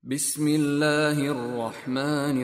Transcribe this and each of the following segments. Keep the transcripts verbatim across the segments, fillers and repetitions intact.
بسم الله الرحمن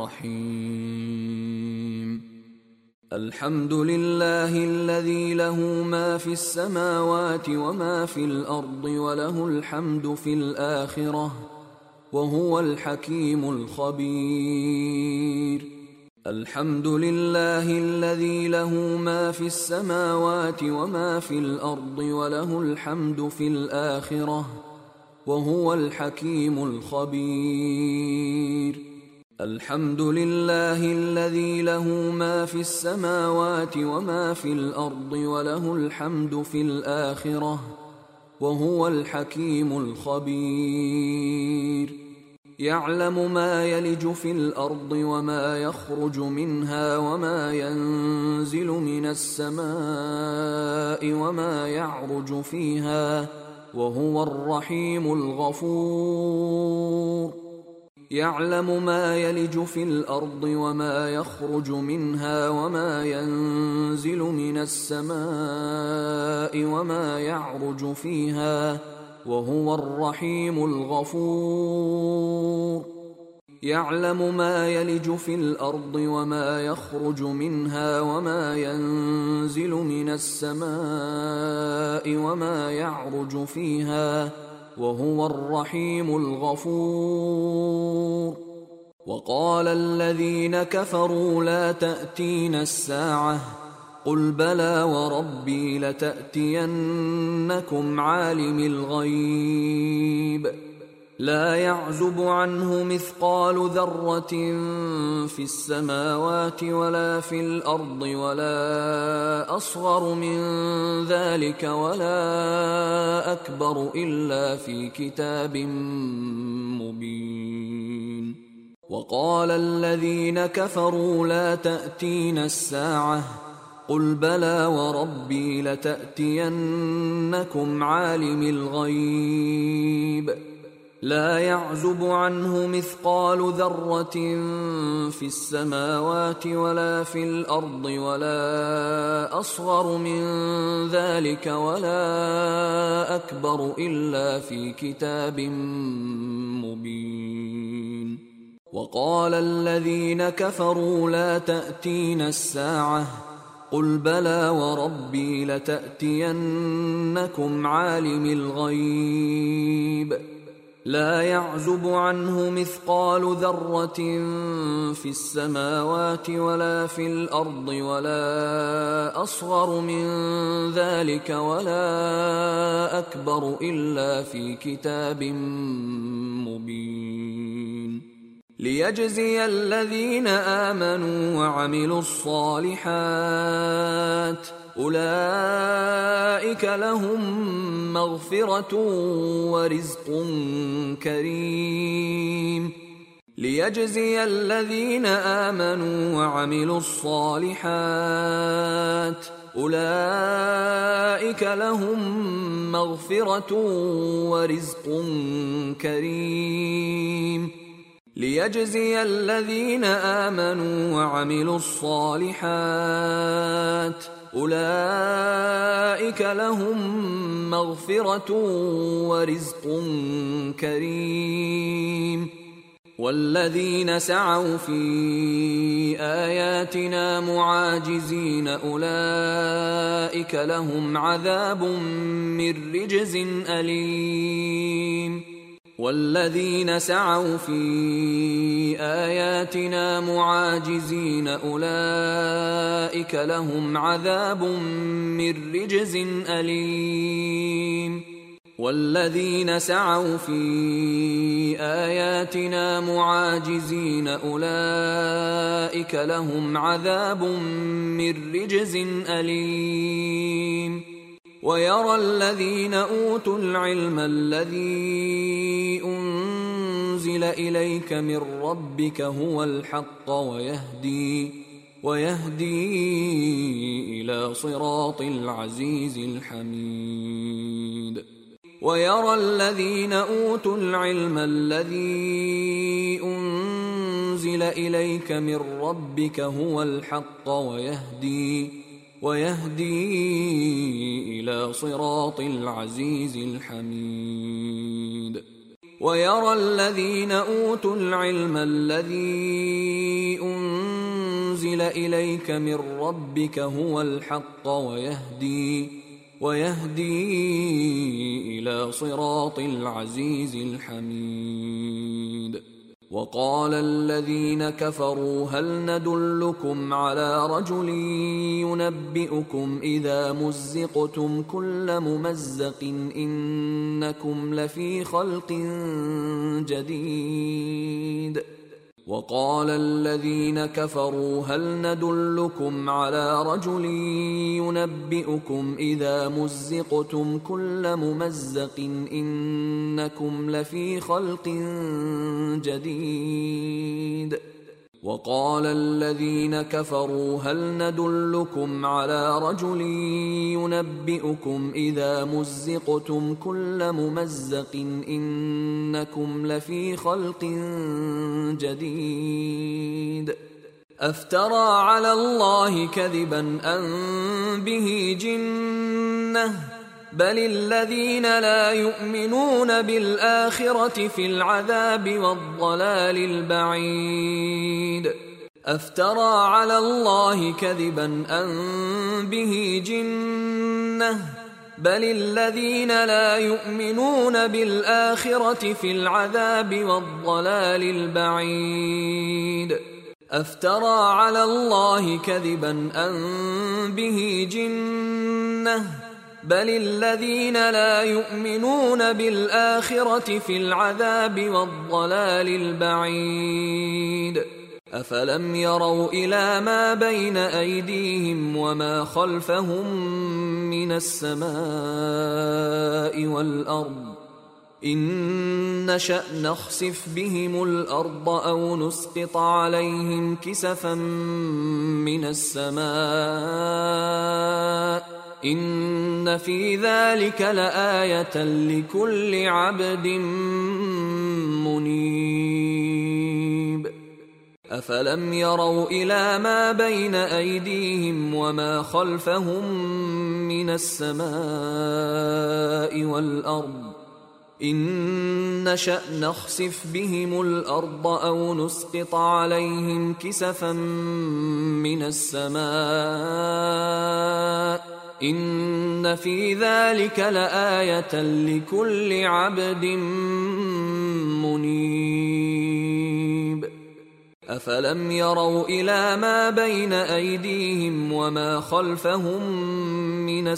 الرحيم. الحمد لله الذي له ما في السماوات وما في الأرض وله الحمد في الآخرة وهو الحكيم الخبير. الحمد لله الذي له ما في السماوات وما في الأرض وله الحمد في الآخرة وهو الحكيم الخبير. الحمد لله الذي له ما في السماوات وما في الأرض وله الحمد في الآخرة وهو الحكيم الخبير. يعلم ما يلج في الأرض وما يخرج منها وما ينزل من السماء وما يعرج فيها وهو الرحيم الغفور. يعلم ما يلج في الأرض وما يخرج منها وما ينزل من السماء وما يعرج فيها وهو الرحيم الغفور. يعلم ما يلج في الأرض وما يخرج منها وما ينزل من السماء وما يعرج فيها وهو الرحيم الغفور. وقال الذين كفروا لا تأتينا الساعة قل بلى وربي لتأتينكم عالم الغيب لا يعزب عنه مثقال ذرة في السماوات ولا في الأرض ولا أصغر من ذلك ولا أكبر إلا في كتاب مبين. وقال الذين كفروا لا تأتينا الساعة قل بلى وربي لتأتينكم عالم الغيب لا يعزب عنه مثقال ذرة في السماوات ولا في الأرض ولا أصغر من ذلك ولا أكبر إلا في كتاب مبين. وقال الذين كفروا لا تأتينا الساعة قل بلى وربي لتأتينكم عالم الغيب لا يعزب عنه مثقال ذرة في السماوات ولا في الأرض ولا أصغر من ذلك ولا أكبر إلا في كتاب مبين. ليجزي الذين آمنوا وعملوا الصالحات أولئك لهم مغفرة ورزق كريم. ليجزي الذين آمنوا وعملوا الصالحات أولئك لهم مغفرة ورزق كريم. ليجزي الذين آمنوا وعملوا الصالحات أولئك لهم مغفرة ورزق كريم. والذين سعوا في آياتنا معاجزين أولئك لهم عذاب من رجز أليم. والذين سعوا في آياتنا معاجزين أولئك لهم عذاب من رجز أليم. والذين سعوا في آياتنا معاجزين أولئك لهم عذاب من رجز أليم. ويرى الذين أوتوا العلم الذي أنزل إليك من ربك هو الحق ويهدي ويهدي إلى صراط العزيز الحميد. ويرى الذين أوتوا العلم الذي أنزل إليك من ربك هو الحق ويهدي ويهدي إلى صراط العزيز الحميد. ويرى الذين أوتوا العلم الذي أنزل إليك من ربك هو الحق ويهدي ويهدي إلى صراط العزيز الحميد. وقال الذين كفروا هل ندلكم على رجل ينبئكم إذا مزقتم كل ممزق إنكم لفي خلق جديد. وقال الذين كفروا هل ندلكم على رجل ينبئكم إذا مزقتم كل ممزق إنكم لفي خلق جديد. وقال الذين كفروا هل ندلكم على رجل ينبئكم إذا مزقتم كل ممزق إنكم لفي خلق جديد. أفترى على الله كذبا أم به جنة بل الذين لا يؤمنون بالآخرة في العذاب والضلال البعيد. أفترى على الله كذبا أم به جنة بل الذين لا يؤمنون بالآخرة في العذاب والضلال البعيد. أفترى على الله كذبا أم به جنة بل الذين لا يؤمنون بالآخرة في العذاب والضلال البعيد. أفلم يروا إلى ما بين أيديهم وما خلفهم من السماء والأرض إن نشأ نخسف بهم الأرض أو نسقط عليهم كسفا من السماء إن في ذلك لآية لكل عبد منيب. أفلم يروا إلى ما بين أيديهم وما خلفهم من السماء والأرض إن نشأ نخسف بهم الأرض أو نسقط عليهم كسفا من السماء إن في ذلك لآية لكل عبد منيب. أفلم يروا إلى ما بين أيديهم وما خلفهم من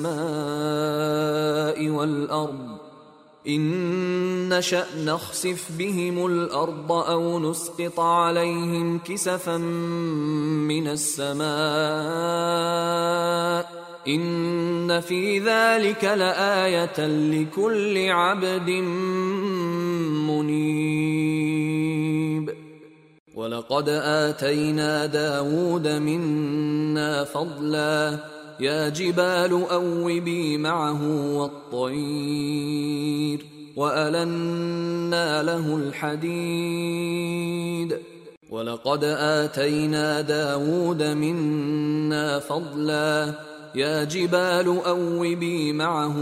السماء والأرض إن نشأ نخسف بهم الأرض أو نسقط عليهم كسفا من السماء إن في ذلك لآية لكل عبد منيب. ولقد آتينا داود منا فضلا يا جبال أوبي معه والطير وألنا له الحديد. ولقد آتينا داود منا فضلا يا جبال أوبي معه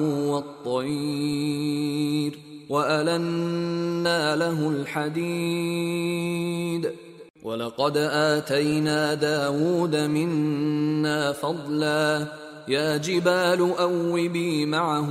والطير وألنا له الحديد. ولقد آتينا داود منا فضلا يا جبال أوبي معه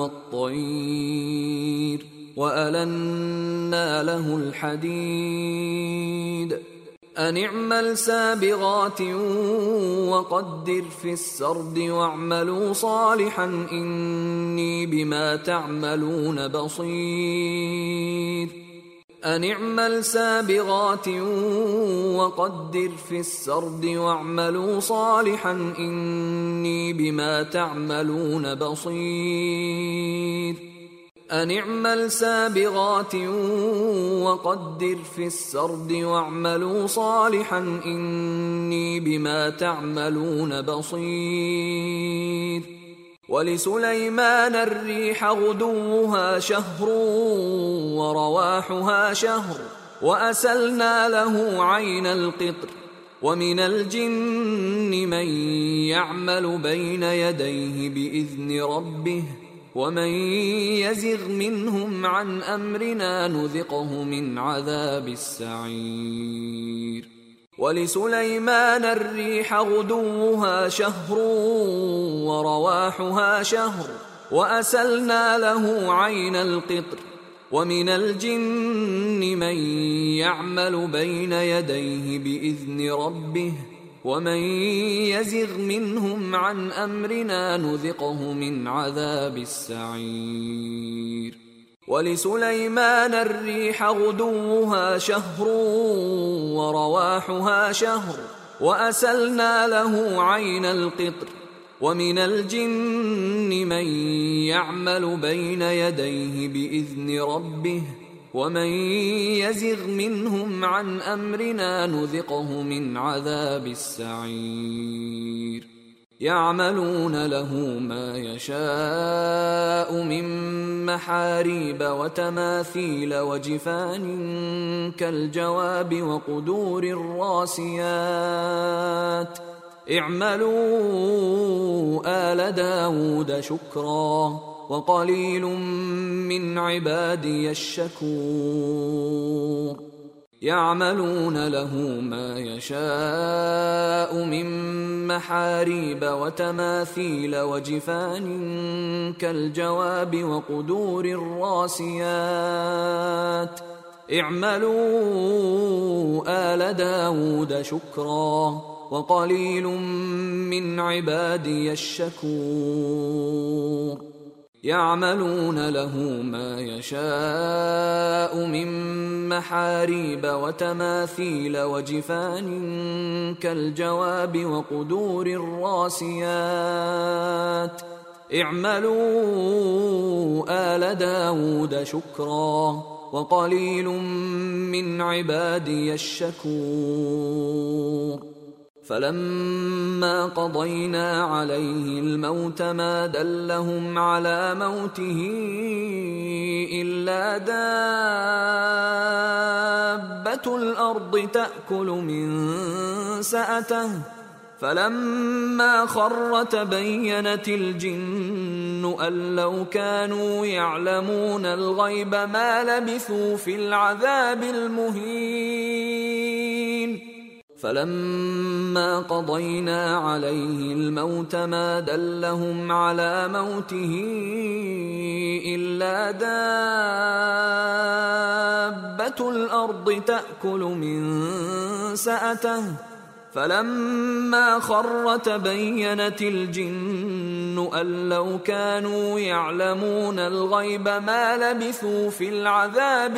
والطير وألنا له الحديد. أن اعمل سابغات وقدر في السرد واعملوا صالحا إني بما تعملون بصير. أن اعمل سابغات وقدر في السرد واعملوا صالحا إني بما تعملون بصير. أن اعمل سابغات وقدر في السرد واعملوا صالحا إني بما تعملون بصير. ولسليمان الريح غدوها شهر ورواحها شهر وأسلنا له عين القطر. ومن الجن من يعمل بين يديه بإذن ربه ومن يزغ منهم عن أمرنا نذقه من عذاب السعير ولسليمان الريح غدوها شهر ورواحها شهر وأسلنا له عين القطر ومن الجن من يعمل بين يديه بإذن ربه ومن يزغ منهم عن أمرنا نذقه من عذاب السعير ولسليمان الريح غدوها شهر ورواحها شهر وأسلنا له عين القطر ومن الجن من يعمل بين يديه بإذن ربه ومن يزغ منهم عن أمرنا نذقه من عذاب السعير يعملون له ما يشاء من محاريب وتماثيل وجفان كالجواب وقدور الراسيات اعملوا آل داود شكرا وقليل من عبادي الشكور يعملون له ما يشاء من محاريب وتماثيل وجفان كالجواب وقدور الراسيات اعملوا آل داود شكرا وقليل من عبادي الشكور يعملون له ما يشاء من محاريب وتماثيل وجفان كالجواب وقدور الراسيات اعملوا آل داود شكرا وقليل من عبادي الشكور فلما قضينا عليه الموت ما دلهم على موته إلا دابة الأرض تأكل من سأته فلما خر تبينت الجن أن لو كانوا يعلمون الغيب ما لبثوا في العذاب المهين فلما قضينا عليه الموت ما دلهم على موته إلا دابة الأرض تأكل من سأته فلما خر تبينت الجن أن لو كانوا يعلمون الغيب ما لبثوا في العذاب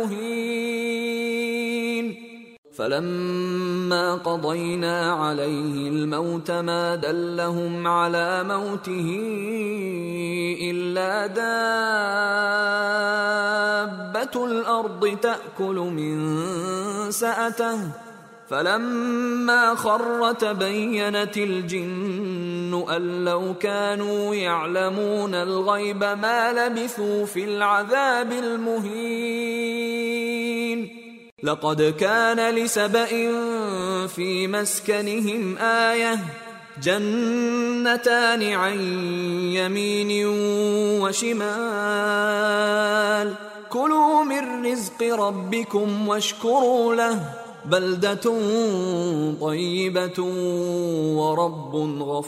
المهين فلما قضينا عليه الموت ما دلهم على موته إلا دابة الأرض تأكل من سأته فلما خر تبينت الجن أن لو كانوا يعلمون الغيب ما لبثوا في العذاب المهين لقد كان لسبإ في مسكنهم آية جنتان عن يمين وشمال كلوا من رزق ربكم واشكروا له بلدة طيبة ورب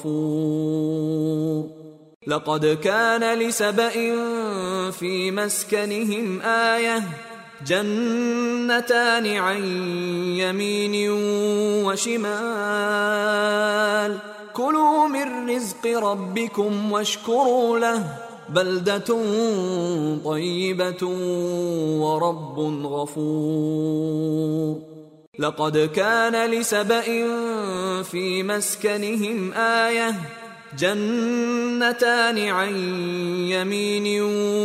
غفور لقد كان لسبإ في مسكنهم آية جنتان عن يمين وشمال كلوا من رزق ربكم واشكروا له بلدة طيبة ورب غفور لقد كان لسبإ في مسكنهم آية جنتان عن يمين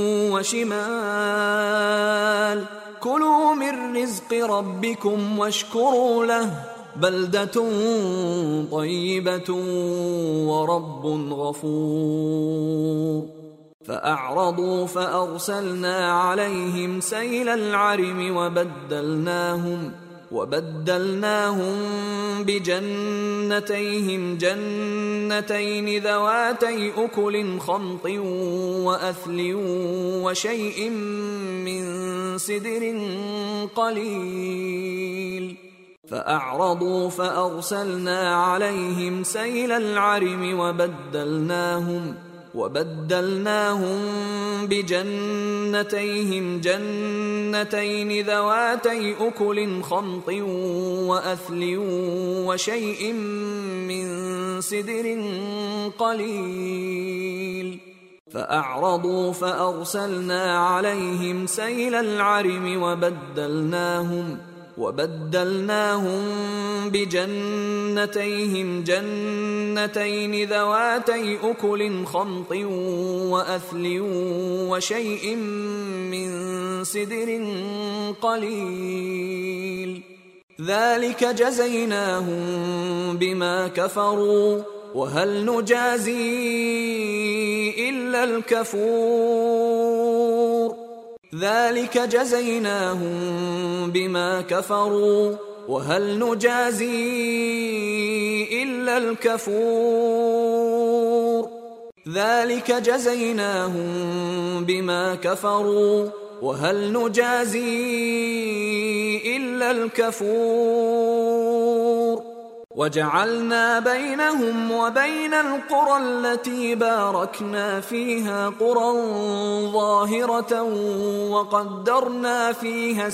وشمال كلوا من رزق ربكم واشكروا له بلدة طيبة ورب غفور فأعرضوا فأرسلنا عليهم سيل العرم وبدلناهم وبدلناهم بجنتيهم جنتين ذواتي أكل خمط وأثل وشيء من سدر قليل فأعرضوا فأرسلنا عليهم سيل العرم وبدلناهم وبدلناهم بجنتيهم جنتين ذواتي أكل خمط وأثل وشيء من سدر قليل فأعرضوا فأرسلنا عليهم سيل العرم وبدلناهم وبدلناهم بجنتيهم جنتين ذواتي أكل خمط وأثل وشيء من سدر قليل ذلك جزيناهم بما كفروا وهل نجازي إلا الكفور ذلك جزيناهم بما كفروا وهل نجازي إلا الكفور ذلك جزيناهم بما كفروا وهل نجازي إلا الكفور وجعلنا بينهم وبين القرى التي باركنا فيها قرى ظاهرة وقدرنا فيها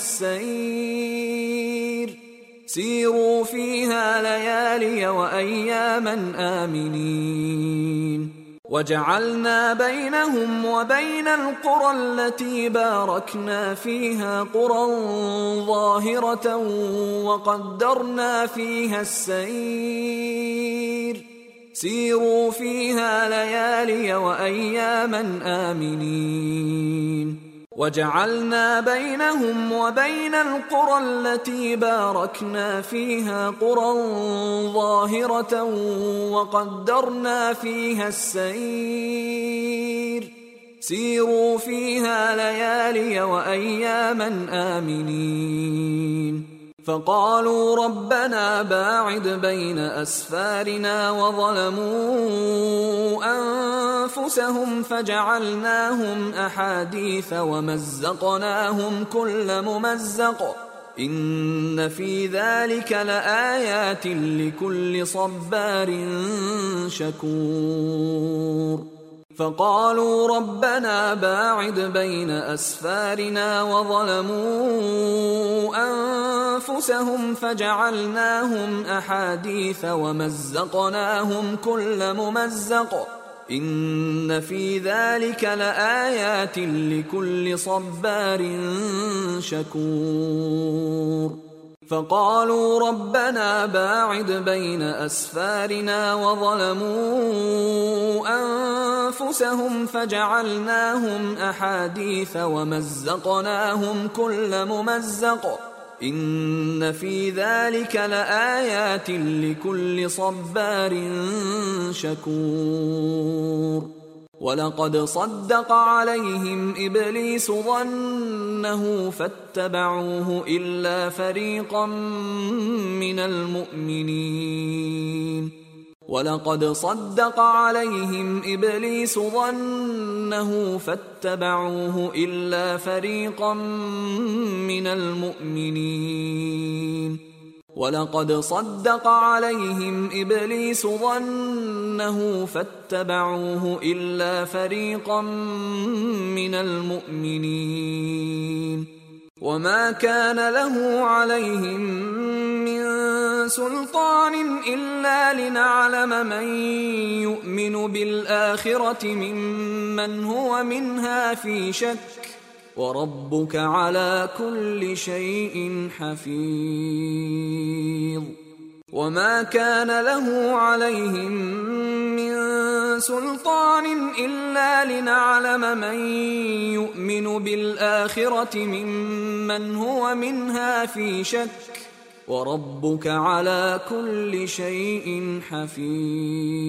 السير سيروا فيها ليالي وأياما آمنين وجعلنا بينهم وبين القرى التي باركنا فيها قرى ظاهرة وقدرنا فيها السير سيروا فيها ليالي وأياما آمنين وجعلنا بينهم وبين القرى التي باركنا فيها قرى ظاهرة وقدرنا فيها السير سيروا فيها ليالي وأياما آمنين فقالوا ربنا باعد بين أسفارنا وظلموا أنفسهم فجعلناهم أحاديث ومزقناهم كل ممزق إن في ذلك لآيات لكل صبار شكور فقالوا ربنا باعد بين أسفارنا وظلموا أنفسهم فجعلناهم أحاديث ومزقناهم كل ممزق إن في ذلك لآيات لكل صبار شكور فقالوا ربنا باعد بين أسفارنا وظلموا أنفسهم فجعلناهم أحاديث ومزقناهم كل ممزق إن في ذلك لآيات لكل صبار شكور ولقد صدق عليهم إبليس ظنه فاتبعوه إلا فريقا من المؤمنين ولقد صدق عليهم إبليس ظنه فاتبعوه إلا فريقا من المؤمنين ولقد صدق عليهم إبليس ظنه فاتبعوه إلا فريقا من المؤمنين وما كان له عليهم من سلطان إلا لنعلم من يؤمن بالآخرة ممن هو منها في شك وربك على كل شيء حفيظ وما كان له عليهم من سلطان إلا لنعلم من يؤمن بالآخرة ممن هو منها في شك وربك على كل شيء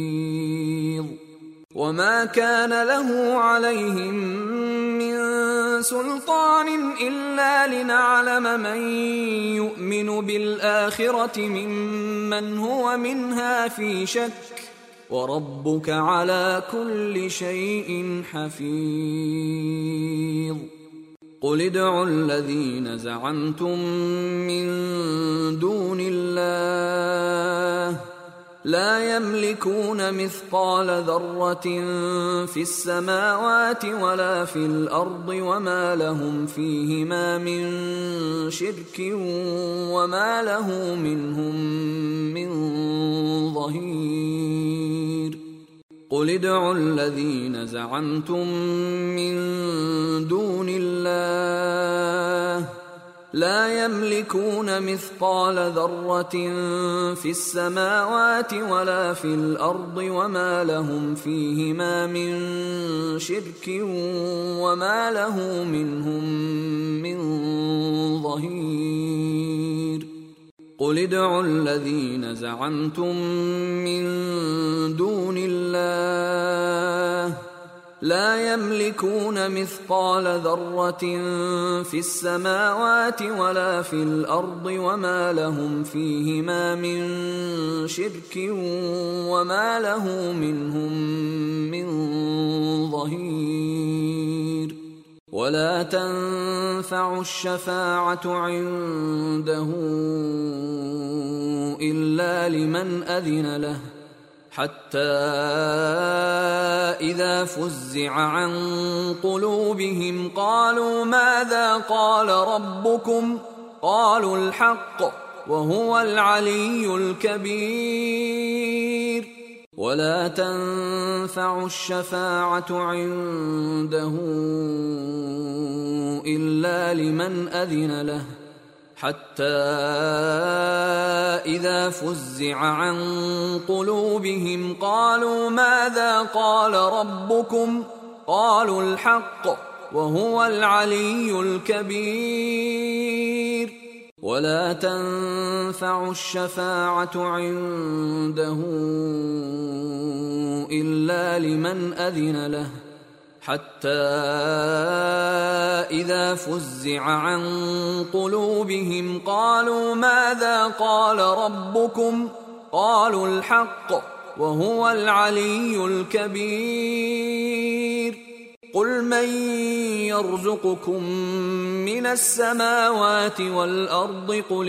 حفيظ وما كان له عليهم من سلطان إلا لنعلم من يؤمن بالآخرة ممن هو منها في شك وربك على كل شيء حفيظ قل ادعوا الذين زعمتم من دون الله لا يملكون مثقال ذرة في السماوات ولا في الأرض وما لهم فيهما من شرك وما له منهم من ظهير قل ادعوا الذين زعمتم من دون الله لا يملكون مثقال ذرة في السماوات ولا في الأرض وما لهم فيهما من شرك وما له منهم من ظهير قل ادعوا الذين زعمتم من دون الله لا يملكون مثقال ذرة في السماوات ولا في الأرض وما لهم فيهما من شرك وما له منهم من ظهير ولا تنفع الشفاعة عنده إلا لمن أذن له حتى إذا فزع عن قلوبهم قالوا ماذا قال ربكم قالوا الحق وهو العلي الكبير ولا تنفع الشفاعة عنده إلا لمن أذن له حتى إذا فزع عن قلوبهم قالوا ماذا قال ربكم قالوا الحق وهو العلي الكبير ولا تنفع الشفاعة عنده إلا لمن أذن له حتى إذا فزع عن قلوبهم قالوا ماذا قال ربكم قالوا الحق وهو العلي الكبير قل من يرزقكم من السماوات والأرض قل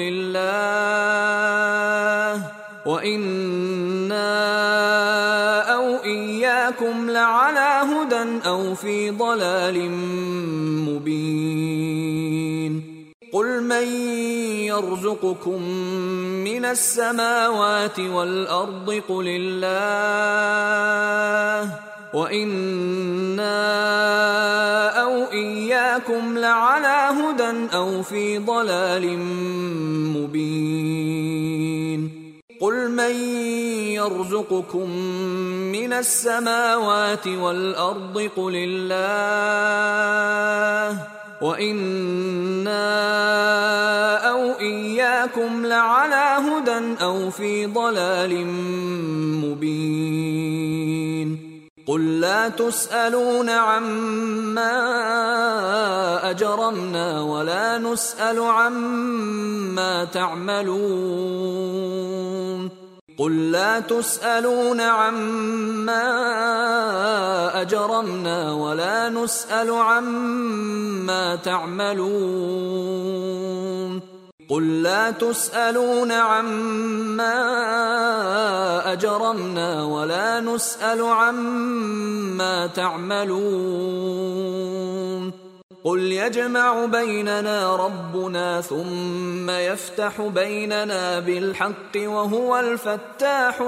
الله وإنا أو إياكم لعلى هدى أو في ضلال مبين قل من يرزقكم من السماوات والأرض قل الله وإنا أو إياكم لعلى هدى أو في ضلال مبين قل من يرزقكم من السماوات والأرض قل الله وإنا أو إياكم لعلى هدى أو في ضلال مبين قل لا تسألون عما أجرمنا ولا نسأل عما تعملون قل لا تسألون عما أجرمنا ولا نسأل عما تعملون قل لا تسألون عما أجرمنا ولا نسأل عما تعملون قل يجمع بيننا ربنا ثم يفتح بيننا بالحق وهو الفتاح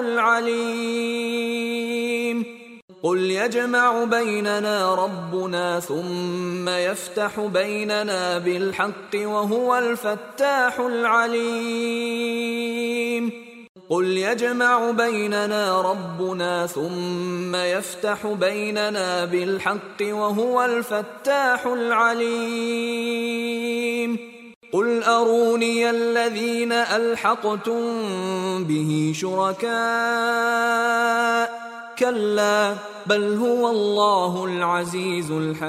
العليم قل يجمع بيننا ربنا ثم يفتح بيننا بالحق وهو الفتاح العليم قل يجمع بيننا ربنا ثم يفتح بيننا بالحق وهو الفتاح العليم قل أروني الذين ألحقتم به شركاء كلا بل هو الله العزيز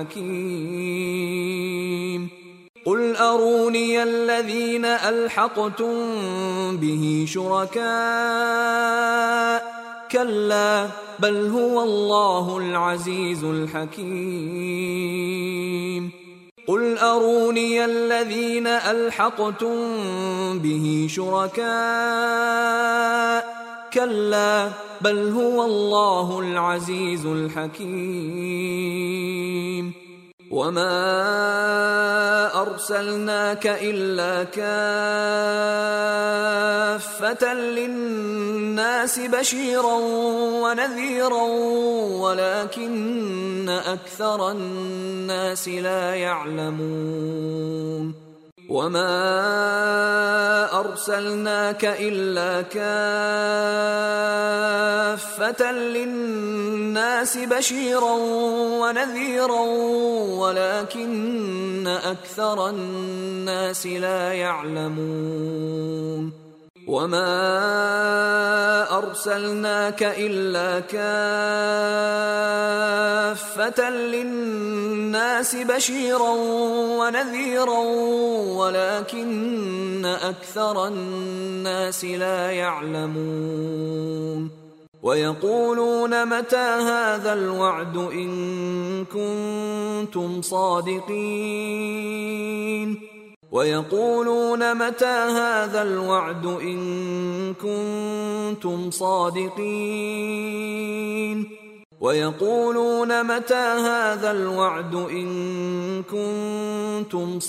الحكيم قل أروني الذين ألحقتم به شركاء كلا بل هو الله العزيز الحكيم قل أروني الذين ألحقتم به شركاء كلا بل هو الله العزيز الحكيم وما أرسلناك إلا كافة للناس بشيرا ونذيرا ولكن أكثر الناس لا يعلمون وما أرسلناك إلا كافة للناس بشيرا ونذيرا ولكن أكثر الناس لا يعلمون وما أرسلناك إلا كافة للناس بشيرا ونذيرا ولكن أكثر الناس لا يعلمون ويقولون متى هذا الوعد إن كنتم صادقين ويقولون متى هذا الوعد إن كنتم صادقين ويقولون متى هذا الوعد إن كنتم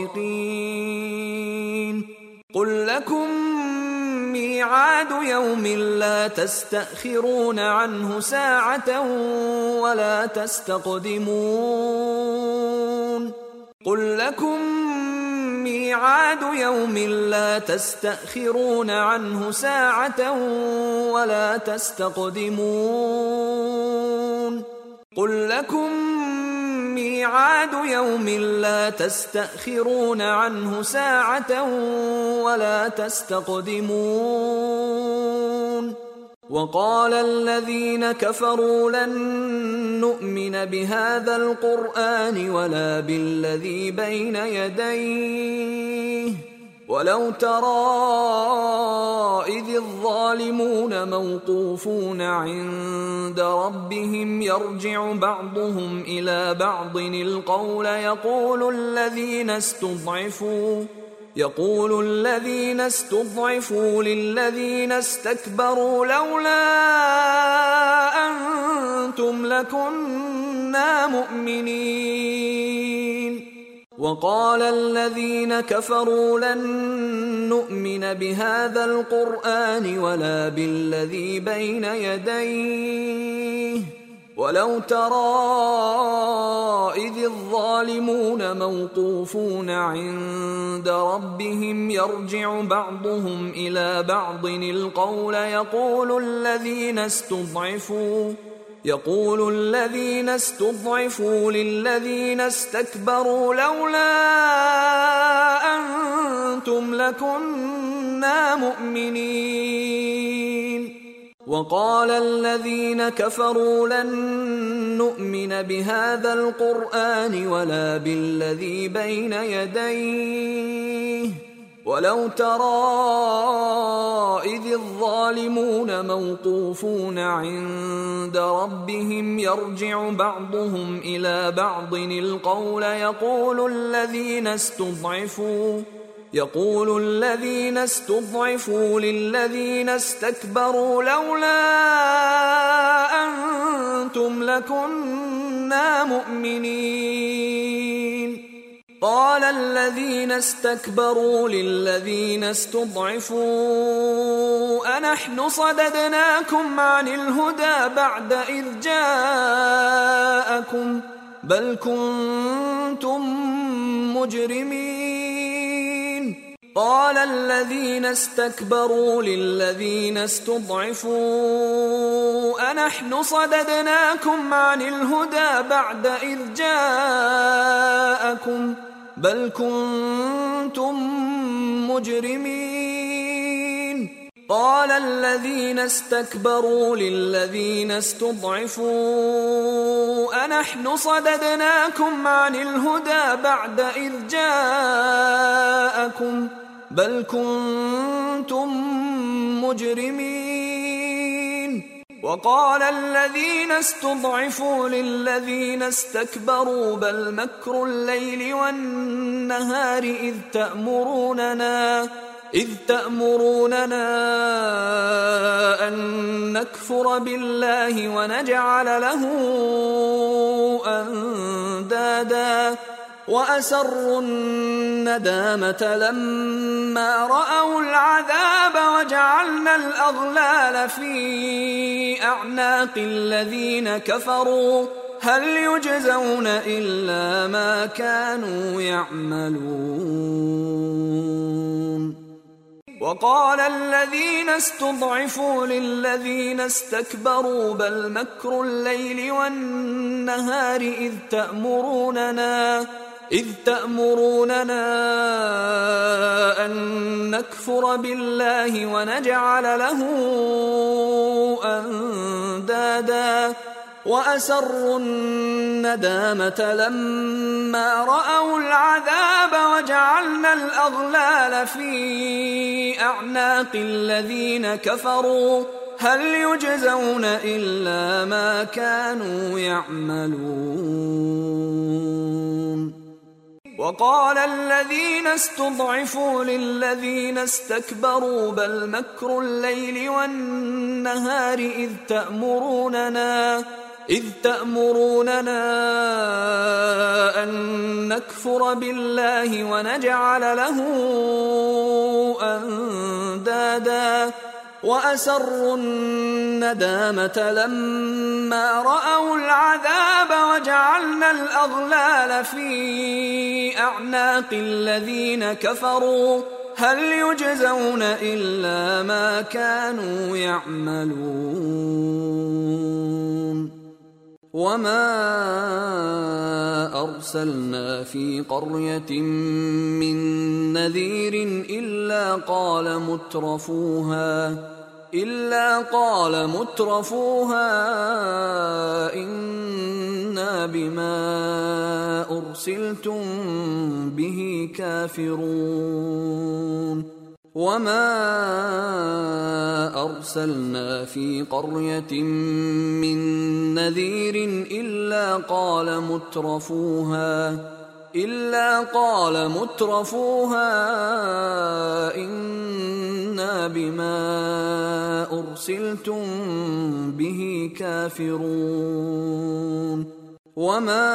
صادقين قل لكم ميعاد يوم لا تستأخرون عنه ساعة ولا تستقدمون قل لكم ميعاد يوم لا تستأخرون عنه ساعة ولا تستقدمون قل لكم ميعاد يوم لا تستأخرون عنه ساعة ولا تستقدمون وقال الذين كفروا لن نؤمن بهذا القرآن ولا بالذي بين يديه ولو ترى إذ الظالمون موقوفون عند ربهم يرجع بعضهم إلى بعض القول يقول الذين استضعفوا يقول الذين استضعفوا للذين استكبروا لولا أنتم لكنا مؤمنين وقال الذين كفروا لن نؤمن بهذا القرآن ولا بالذي بين يديه ولو ترى إذ الظالمون موقوفون عند ربهم يرجع بعضهم إلى بعض القول يقول الذين استضعفوا يقول الذين استضعفوا للذين استكبروا لولا أنتم لكنا مؤمنين وقال الذين كفروا لن نؤمن بهذا القرآن ولا بالذي بين يديه ولو ترى إذ الظالمون موقوفون عند ربهم يرجع بعضهم إلى بعض القول يقول الذين استضعفوا يقول الذين استضعفوا للذين استكبروا لولا أنتم لكنا مؤمنين قال الذين استكبروا للذين استضعفوا أنحن صددناكم عن الهدى بعد إذ جاءكم بل كنتم مجرمين قال الذين استكبروا للذين استضعفوا أنحن صددناكم عن الهدى بعد إذ جاءكم بل كنتم مجرمين قال الذين استكبروا للذين استضعفوا أنحن صددناكم عن الهدى بعد إذ جاءكم بل كنتم مجرمين. وقال الذين استضعفوا للذين استكبروا بل مكر الليل والنهار إذ تأمروننا إذ تأمروننا أن نكفر بالله ونجعل له أندادا وأسروا الندامة لما رأوا العذاب وجعلنا الأغلال في أعناق الذين كفروا هل يجزون إلا ما كانوا يعملون. وقال الذين استضعفوا للذين استكبروا بل مكر الليل والنهار إذ تأمروننا إذ تأمروننا أن نكفر بالله ونجعل له أندادا وأسروا الندامة لما رأوا العذاب وجعلنا الأغلال في أعناق الذين كفروا هل يجزون إلا ما كانوا يعملون. وقال الذين استضعفوا للذين استكبروا بل مكر الليل والنهار إذ تأمروننا إذ تأمروننا أن نكفر بالله ونجعل له أندادا وأسروا الندامة لما رأوا العذاب وجعلنا الأغلال في أعناق الذين كفروا هل يجزون إلا ما كانوا يعملون. وما أرسلنا في قرية من نذير إلا قال مترفوها إلا قال مترفوها إنا بما أرسلتم به كافرون. وما أرسلنا في قرية من نذير إلا قال مترفوها إلا قال مترفوها إنا بما أرسلتم به كافرون. وما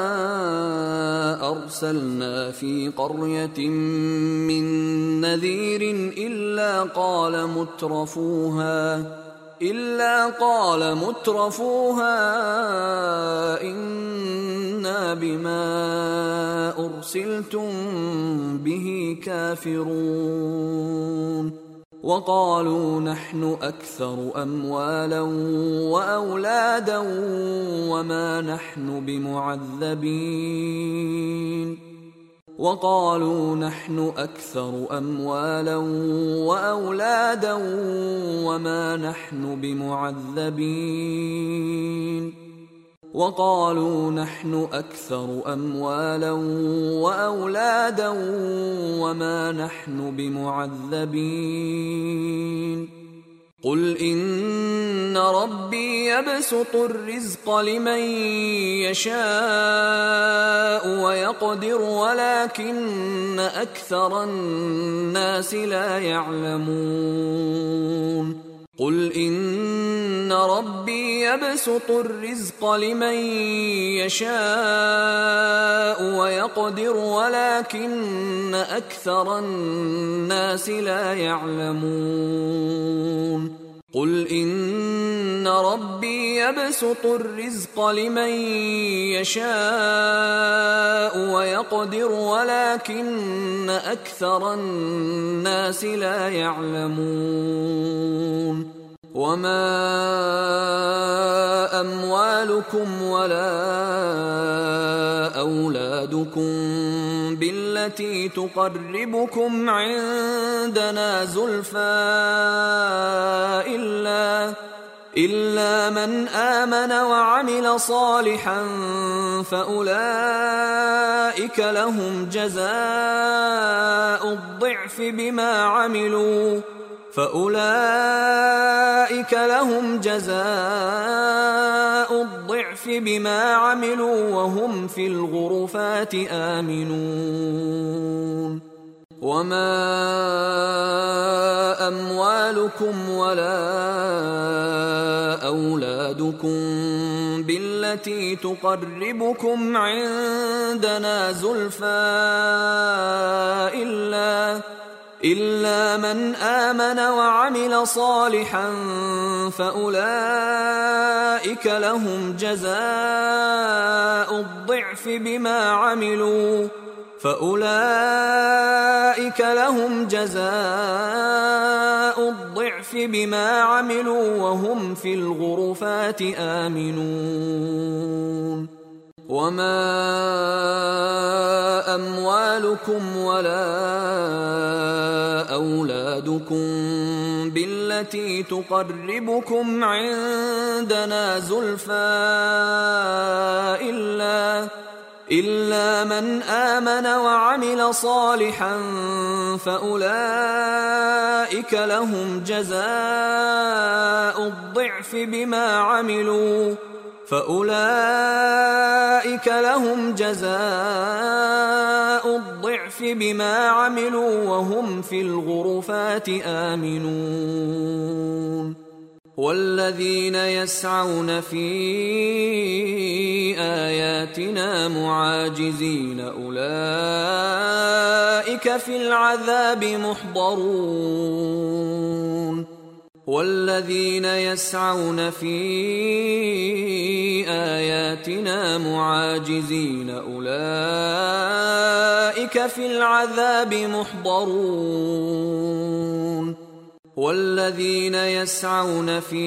أرسلنا في قرية من نذير إلا قال مترفوها إلا قال مترفوها إنا بما أرسلتم به كافرون. وقالوا نحن أكثر أموالا وأولادا وما نحن بمعذبين وقالوا نحن أكثر أموالا وأولادا وما نحن بمعذبين وقالوا نحن أكثر أموالا وأولادا وما نحن بمعذبين قل إن ربي يبسط الرزق لمن يشاء ويقدر ولكن أكثر الناس لا يعلمون قل إن ربي يبسط الرزق لمن يشاء ويقدر ولكن أكثر الناس لا يعلمون قل إن ربي يبسط الرزق لمن يشاء ويقدر ولكن أكثر الناس لا يعلمون وما أموالكم ولا أولادكم بالتي بالتي تقربكم عندنا زلفى إلا إلا من آمن وعمل صالحا فأولئك لهم جزاء الضعف بما عملوا فأولئك لهم جزاء الضعف بما عملوا وهم في الغرفات آمنون وما أموالكم ولا أولادكم بالتي تقربكم عندنا زلفى إلا إلا من آمن وعمل صالحا فأولئك لهم جزاء الضعف بما عملوا فأولئك لهم جزاء الضعف بما عملوا وهم في الغرفات آمنون وما أموالكم ولا أولادكم بالتي تقربكم عندنا زلفى إلا إلا من آمن وعمل صالحا فأولئك لهم جزاء الضعف بما عملوا فأولئك لهم جزاء الضعف بما عملوا وهم في الغرفات آمنون والذين يسعون في آياتنا معاجزين أولئك في العذاب محضرون والذين يسعون في آياتنا معاجزين أولئك في العذاب محضرون والذين يسعون في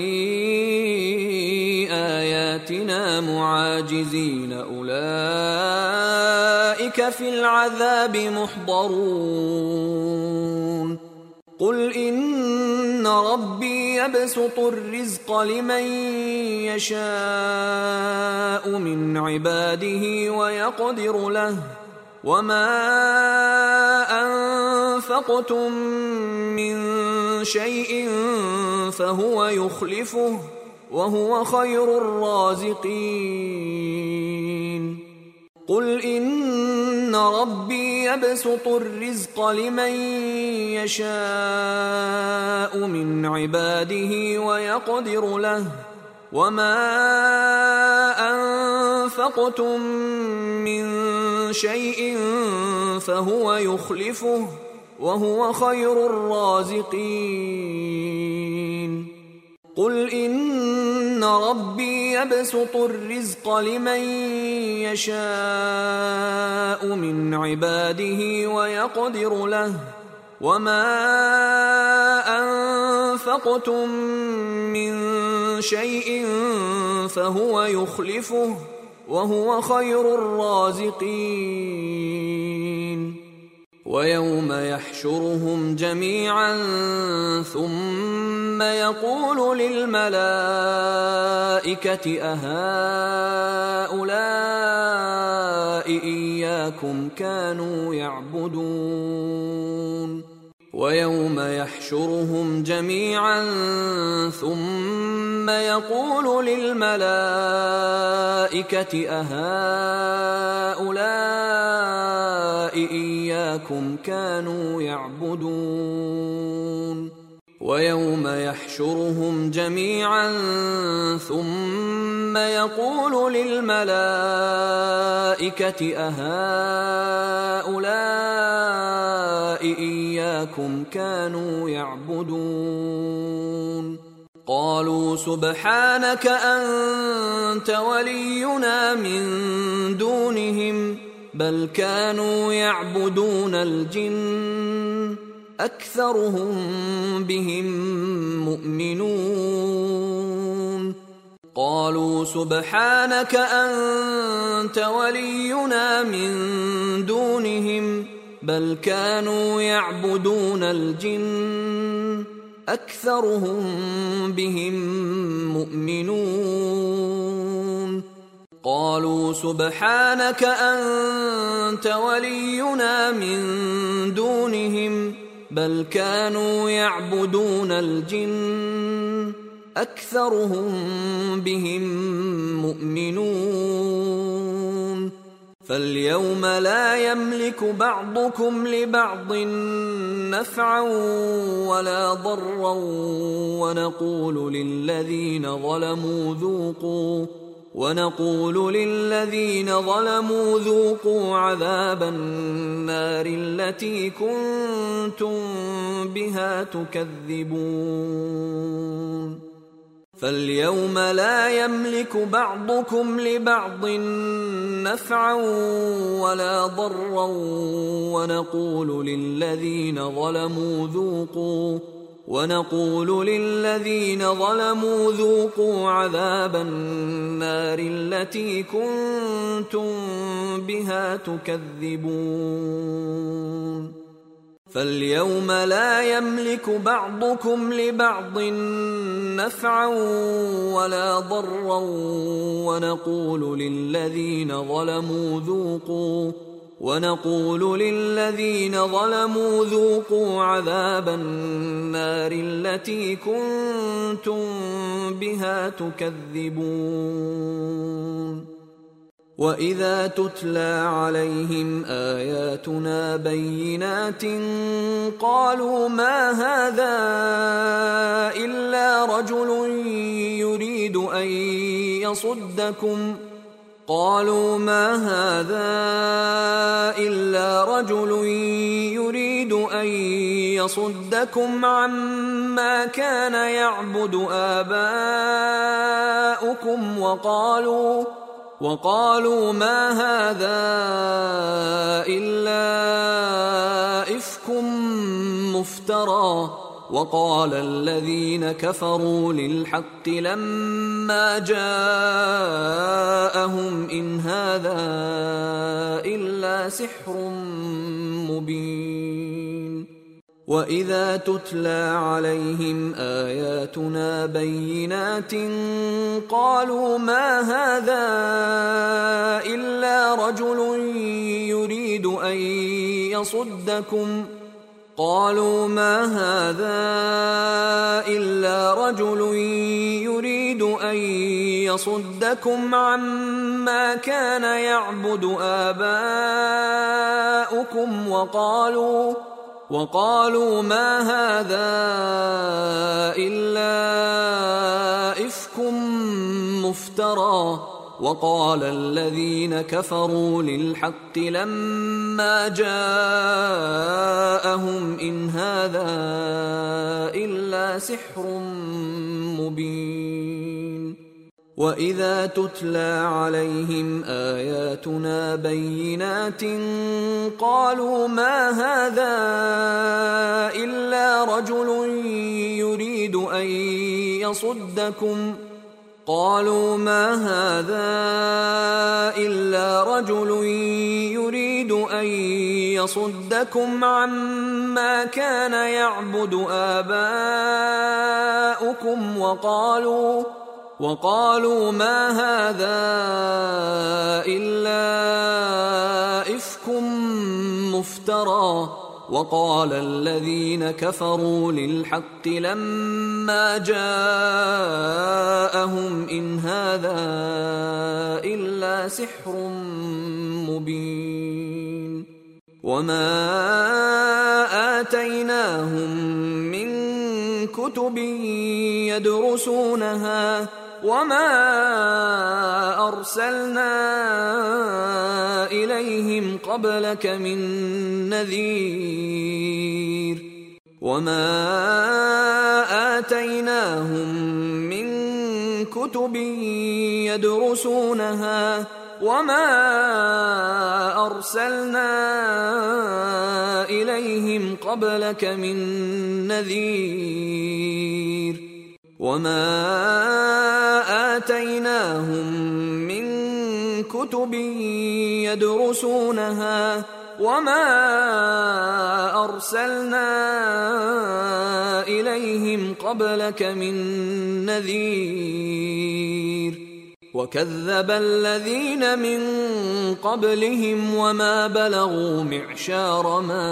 آياتنا معاجزين أولئك في العذاب محضرون قل إن ربي يبسط الرزق لمن يشاء من عباده ويقدر له وما أنفقتم من شيء فهو يخلفه وهو خير الرازقين قل إن ربي يبسط الرزق لمن يشاء من عباده ويقدر له وما أنفقتم من شيء فهو يخلفه وهو خير الرازقين قل إن ربي يبسط الرزق لمن يشاء من عباده ويقدر له وما أنفقتم من شيء فهو يخلفه وهو خير الرازقين ويوم يحشرهم جميعا ثم يقول للملائكة أهؤلاء إياكم كانوا يعبدون ويوم يحشرهم جميعا ثم يقول للملائكة أهؤلاء إياكم كانوا يعبدون ويوم يحشرهم جميعا ثم يقول للملائكة أهؤلاء إياكم كانوا يعبدون قالوا سبحانك أنت ولينا من دونهم بل كانوا يعبدون الجن أكثرهم بهم مؤمنون قالوا سبحانك أنت ولينا من دونهم بل كانوا يعبدون الجن أكثرهم بهم مؤمنون قالوا سبحانك أنت ولينا من دونهم بل كانوا يعبدون الجن أكثرهم بهم مؤمنون فاليوم لا يملك بعضكم لبعض نفعا ولا ضرا ونقول للذين ظلموا ذوقوا ونقول للذين ظلموا ذوقوا عذاب النار التي كنتم بها تكذبون فاليوم لا يملك بعضكم لبعض نفعا ولا ضرا ونقول للذين ظلموا ذوقوا ونقول للذين ظلموا ذوقوا عذاب النار التي كنتم بها تكذبون فاليوم لا يملك بعضكم لبعض نفعا ولا ضرا ونقول للذين ظلموا ذوقوا ونقول للذين ظلموا ذوقوا عذاب النار التي كنتم بها تكذبون وإذا تتلى عليهم آياتنا بينات قالوا ما هذا إلا رجل يريد أن يصدكم قالوا ما هذا إلا رجل يريد أن يصدكم عما كان يعبد آباؤكم وقالوا وقالوا ما هذا إلا إفك مفترى وقال الذين كفروا للحق لما جاءهم إن هذا إلا سحر مبين وإذا تتلى عليهم آياتنا بينات قالوا ما هذا إلا رجل يريد أن يصدكم قالوا ما هذا إلا رجل يريد أن يصدكم عما كان يعبد آباؤكم وقالوا وقالوا ما هذا إلا إفك مفترى وقال الذين كفروا للحق لما جاءهم إن هذا إلا سحر مبين وإذا تتلى عليهم آياتنا بينات قالوا ما هذا إلا رجل يريد أن يصدكم قالوا ما هذا إلا رجل يريد أن يصدكم عما كان يعبد آباؤكم وقالوا وقالوا ما هذا إلا إفك مفترى وقال الذين كفروا للحق لما جاءهم إن هذا إلا سحر مبين وما آتيناهم من كتب يدرسونها وما أرسلنا إليهم قبلك من نذير وما آتيناهم من كتب يدرسونها وما أرسلنا إليهم قبلك من نذير وما آتيناهم من كتب يدرسونها وما أرسلنا إليهم قبلك من نذير وكذب الذين من قبلهم وما بلغوا معشار ما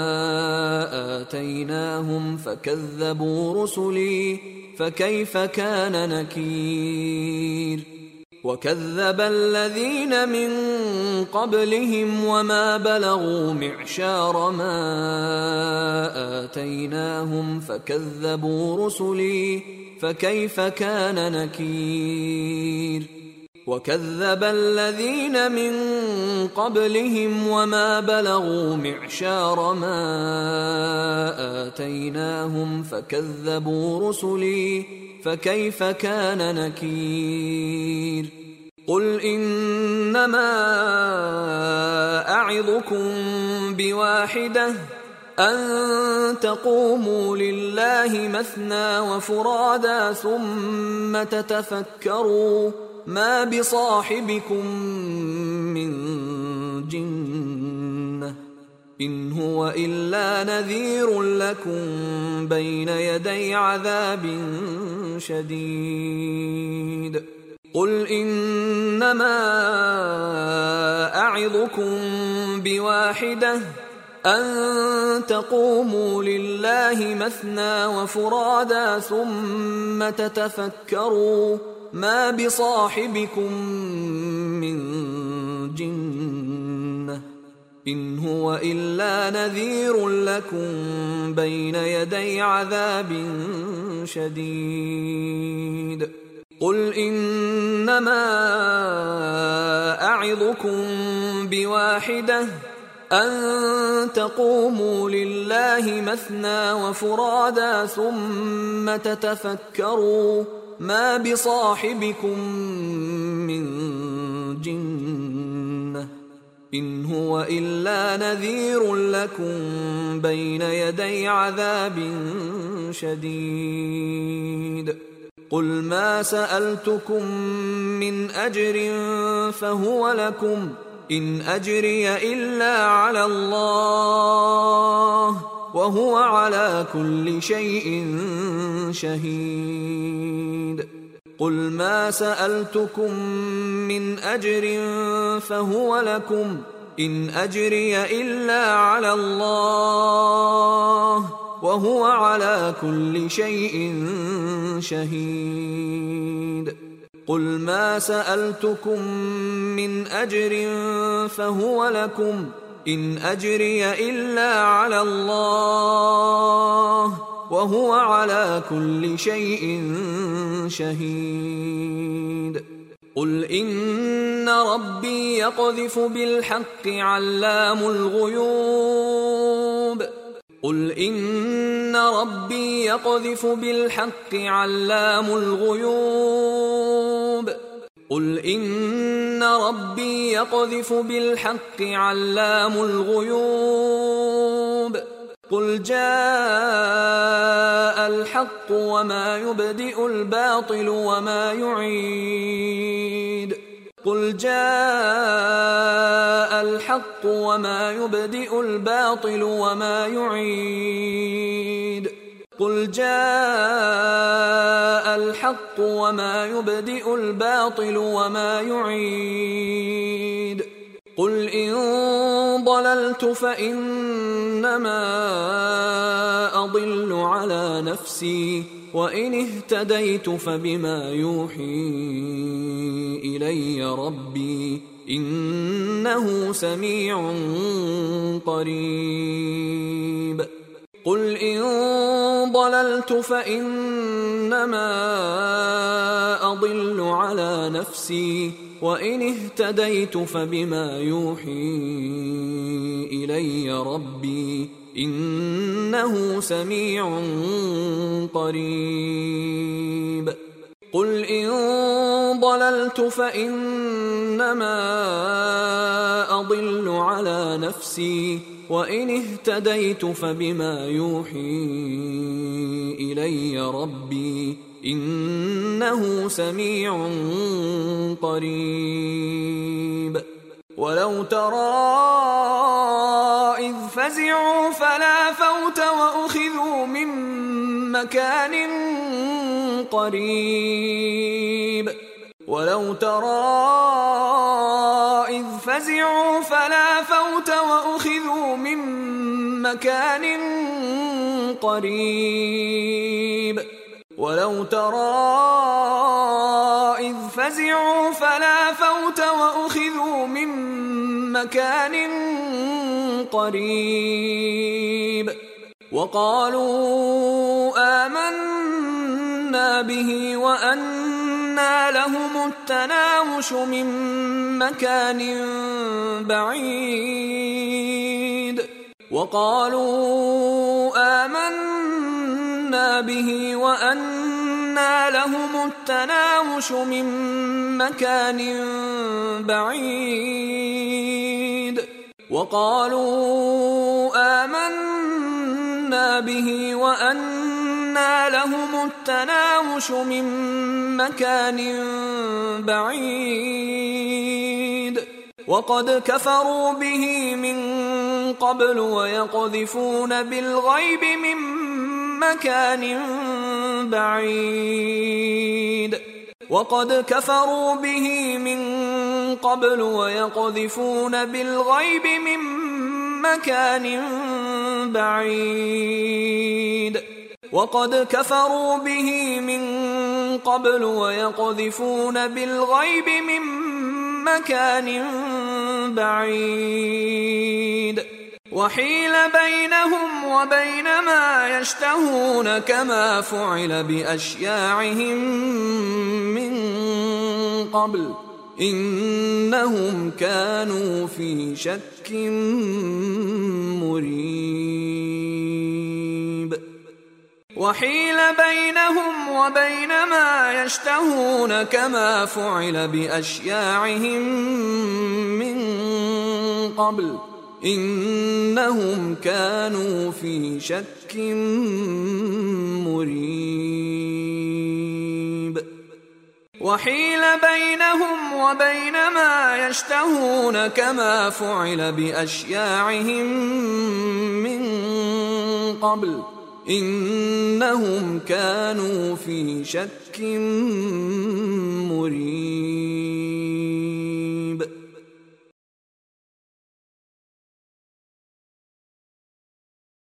آتيناهم فكذبوا رسلي فكيف كان نكير وكذب الذين من قبلهم وما بلغوا معشار ما آتيناهم فكذبوا رسلي فكيف كان نكير وكذب الذين من قبلهم وما بلغوا معشار ما آتيناهم فكذبوا رسلي فكيف كان نكير قل إنما أعظكم بواحدة أن تقوموا لله مثنى وفرادا ثم تتفكروا ما بصاحبكم من جنة إن هو إلا نذير لكم بين يدي عذاب شديد قل إنما أعظكم بواحدة أن تقوموا لله مثنى وفرادا ثم تتفكروا ما بصاحبكم من جنة إن هو إلا نذير لكم بين يدي عذاب شديد قل إنما أعظكم بواحدة أن تقوموا لله مثنى وفرادا ثم تتفكروا ما بصاحبكم من جنة إن هو إلا نذير لكم بين يدي عذاب شديد قل ما سألتكم من أجر فهو لكم إن أجري إلا على الله وهو على كل شيء شهيد قل ما سألتكم من أجر فهو لكم إن أجري إلا على الله وهو على كل شيء شهيد قل ما سألتكم من أجر فهو لكم إن أجري إلا على الله وهو على كل شيء شهيد قل إن ربي يقذف بالحق علام الغيوب قل إن ربي يقذف بالحق علام الغيوب قل إن ربي يقذف بالحق علام الغيوب قل جاء الحق وما يبدئ الباطل وما يعيد قل جاء الحق وما يبدئ الباطل وما يعيد قل جاء الحق وما يبدئ الباطل وما يعيد قل إن ضللت فإنما أضل على نفسي وإن اهتديت فبما يوحي إلي ربي إنه سميع قريب قل إن ضللت فإنما أضل على نفسي وإن اهتديت فبما يوحي إلي ربي إنه سميع قريب قل إن ضللت فإنما أضل على نفسي وإن اهتديت فبما يوحي إلي ربي إنه سميع قريب ولو ترى فزعوا فلا فوت وأخذوا من مكان قريب ولو ترى إذ فزعوا فلا فوت وأخذوا من مكان قريب ولو ترى إذ فزعوا فلا فوت وأخذوا من مكان قريب وقالوا آمنا به وأنى لهم التناوش من مكان بعيد وقالوا آمنا به وأنى لهم التناوش من مكان بعيد وقالوا آمنا به وأنى لهم التناوش من مكان بعيد وقد كفروا به من قبل ويقذفون بالغيب من مكان بعيد وقد كفروا به من قبل ويقذفون بالغيب من مكان بعيد وقد كفروا به من قبل ويقذفون بالغيب من مكان بعيد وحيل بينهم وبين ما يشتهون كما فعل بأشياعهم من قبل إنهم كانوا في شك مريب وحيل بينهم وبين ما يشتهون كما فعل بأشياعهم من قبل إنهم كانوا في شك مريب وحيل بينهم وبين ما يشتهون كما فعل بأشياعهم من قبل إنهم كانوا في شك مريب